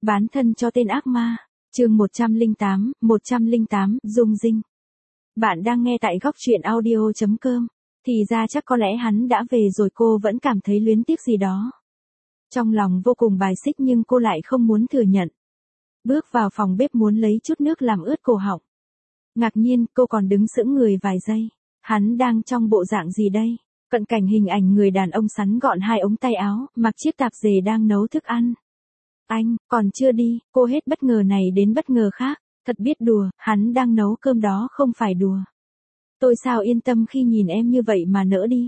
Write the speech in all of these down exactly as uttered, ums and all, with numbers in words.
Bán thân cho tên ác ma. Chương một trăm lẻ tám, một trăm lẻ tám, Dung Dinh. Bạn đang nghe tại góc truyện audio chấm com. Thì ra chắc có lẽ hắn đã về rồi, cô vẫn cảm thấy luyến tiếc gì đó. Trong lòng vô cùng bài xích nhưng cô lại không muốn thừa nhận. Bước vào phòng bếp muốn lấy chút nước làm ướt cổ họng. Ngạc nhiên, cô còn đứng sững người vài giây. Hắn đang trong bộ dạng gì đây? Cận cảnh hình ảnh người đàn ông sắn gọn hai ống tay áo, mặc chiếc tạp dề đang nấu thức ăn. Anh, còn chưa đi, cô hết bất ngờ này đến bất ngờ khác, thật biết đùa, hắn đang nấu cơm đó không phải đùa. Tôi sao yên tâm khi nhìn em như vậy mà nỡ đi.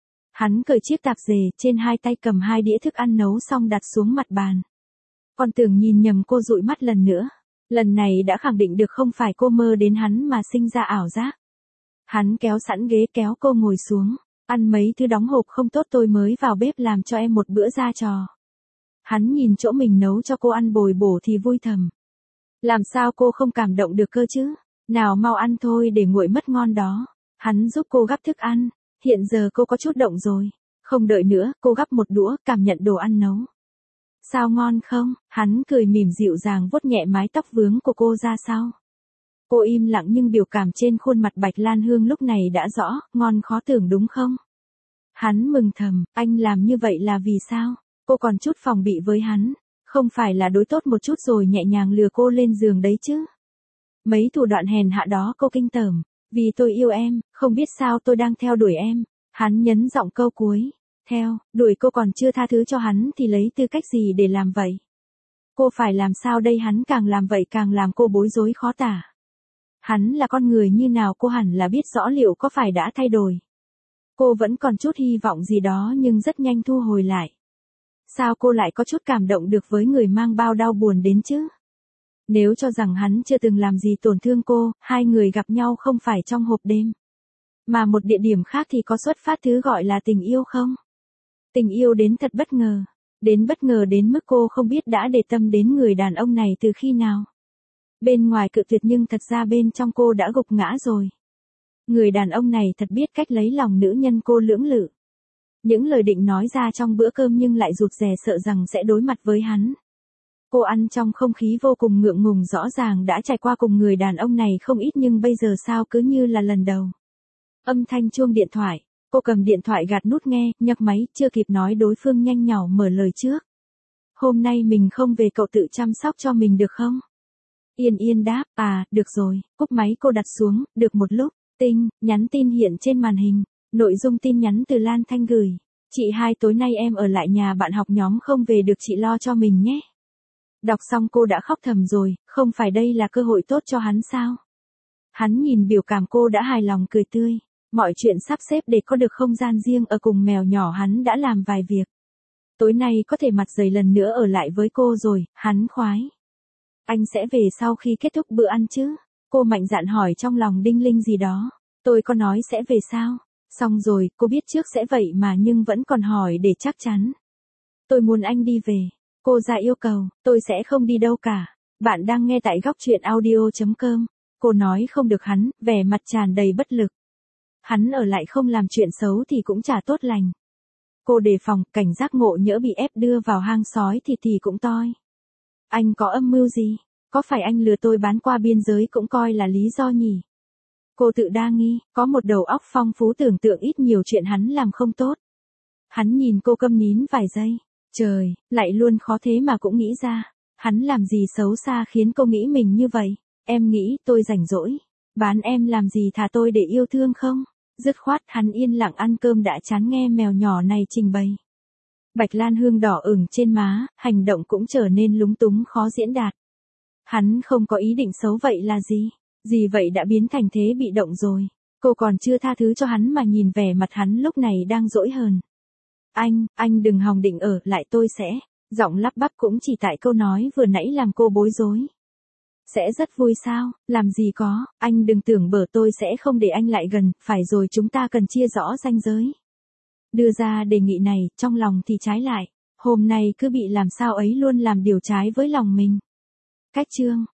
Hắn cởi chiếc tạp dề, trên hai tay cầm hai đĩa thức ăn nấu xong đặt xuống mặt bàn. Còn tưởng nhìn nhầm, cô dụi mắt lần nữa. Lần này đã khẳng định được không phải cô mơ đến hắn mà sinh ra ảo giác. Hắn kéo sẵn ghế kéo cô ngồi xuống. Ăn mấy thứ đóng hộp không tốt, tôi mới vào bếp làm cho em một bữa ra trò. Hắn nhìn chỗ mình nấu cho cô ăn bồi bổ thì vui thầm. Làm sao cô không cảm động được cơ chứ? Nào mau ăn thôi để nguội mất ngon đó. Hắn giúp cô gắp thức ăn. Hiện giờ cô có chút động rồi. Không đợi nữa, cô gắp một đũa, cảm nhận đồ ăn nấu. Sao ngon không? Hắn cười mỉm dịu dàng vuốt nhẹ mái tóc vướng của cô ra sau. Cô im lặng nhưng biểu cảm trên khuôn mặt Bạch Lan Hương lúc này đã rõ, ngon khó tưởng đúng không? Hắn mừng thầm, anh làm như vậy là vì sao? Cô còn chút phòng bị với hắn, không phải là đối tốt một chút rồi nhẹ nhàng lừa cô lên giường đấy chứ? Mấy thủ đoạn hèn hạ đó cô kinh tởm, vì tôi yêu em, không biết sao tôi đang theo đuổi em. Hắn nhấn giọng câu cuối, theo, đuổi cô còn chưa tha thứ cho hắn thì lấy tư cách gì để làm vậy? Cô phải làm sao đây? Hắn càng làm vậy càng làm cô bối rối khó tả. Hắn là con người như nào cô hẳn là biết rõ, liệu có phải đã thay đổi. Cô vẫn còn chút hy vọng gì đó nhưng rất nhanh thu hồi lại. Sao cô lại có chút cảm động được với người mang bao đau buồn đến chứ? Nếu cho rằng hắn chưa từng làm gì tổn thương cô, hai người gặp nhau không phải trong hộp đêm, mà một địa điểm khác thì có xuất phát thứ gọi là tình yêu không? Tình yêu đến thật bất ngờ. Đến bất ngờ đến mức cô không biết đã để tâm đến người đàn ông này từ khi nào. Bên ngoài cự tuyệt nhưng thật ra bên trong cô đã gục ngã rồi. Người đàn ông này thật biết cách lấy lòng nữ nhân, cô lưỡng lự. Những lời định nói ra trong bữa cơm nhưng lại rụt rè sợ rằng sẽ đối mặt với hắn. Cô ăn trong không khí vô cùng ngượng ngùng, rõ ràng đã trải qua cùng người đàn ông này không ít nhưng bây giờ sao cứ như là lần đầu. Âm thanh chuông điện thoại, cô cầm điện thoại gạt nút nghe, nhấc máy, chưa kịp nói đối phương nhanh nhỏ mở lời trước. Hôm nay mình không về, cậu tự chăm sóc cho mình được không? Yên Yên đáp, à, được rồi, cúp máy cô đặt xuống, được một lúc, tinh, nhắn tin hiện trên màn hình, nội dung tin nhắn từ Lan Thanh gửi. Chị hai, tối nay em ở lại nhà bạn học, nhóm không về được, chị lo cho mình nhé. Đọc xong cô đã khóc thầm rồi, không phải đây là cơ hội tốt cho hắn sao? Hắn nhìn biểu cảm cô đã hài lòng cười tươi. Mọi chuyện sắp xếp để có được không gian riêng ở cùng mèo nhỏ, hắn đã làm vài việc. Tối nay có thể mặt dày lần nữa ở lại với cô rồi, hắn khoái. Anh sẽ về sau khi kết thúc bữa ăn chứ? Cô mạnh dạn hỏi, trong lòng đinh linh gì đó. Tôi có nói sẽ về sao? Xong rồi, cô biết trước sẽ vậy mà nhưng vẫn còn hỏi để chắc chắn. Tôi muốn anh đi về. Cô ra yêu cầu, tôi sẽ không đi đâu cả. Bạn đang nghe tại góc truyện audio chấm com. Cô nói không được, hắn, vẻ mặt tràn đầy bất lực. Hắn ở lại không làm chuyện xấu thì cũng chả tốt lành. Cô đề phòng, cảnh giác ngộ nhỡ bị ép đưa vào hang sói thì thì cũng toi. Anh có âm mưu gì? Có phải anh lừa tôi bán qua biên giới cũng coi là lý do nhỉ? Cô tự đa nghi, có một đầu óc phong phú, tưởng tượng ít nhiều chuyện hắn làm không tốt. Hắn nhìn cô câm nín vài giây. Trời, lại luôn khó thế mà cũng nghĩ ra. Hắn làm gì xấu xa khiến cô nghĩ mình như vậy? Em nghĩ tôi rảnh rỗi. Bán em làm gì, thà tôi để yêu thương không? Dứt khoát, hắn yên lặng ăn cơm đã chán nghe mèo nhỏ này trình bày. Bạch Lan Hương đỏ ửng trên má, hành động cũng trở nên lúng túng khó diễn đạt. Hắn không có ý định xấu vậy là gì? Gì vậy đã biến thành thế bị động rồi. Cô còn chưa tha thứ cho hắn mà nhìn vẻ mặt hắn lúc này đang dỗi hờn. Anh, anh đừng hòng định ở lại, tôi sẽ. Giọng lắp bắp cũng chỉ tại câu nói vừa nãy làm cô bối rối. Sẽ rất vui sao? Làm gì có, anh đừng tưởng bở tôi sẽ không để anh lại gần, phải rồi, chúng ta cần chia rõ ranh giới. Đưa ra đề nghị này, trong lòng thì trái lại. Hôm nay cứ bị làm sao ấy luôn làm điều trái với lòng mình. Cách chương.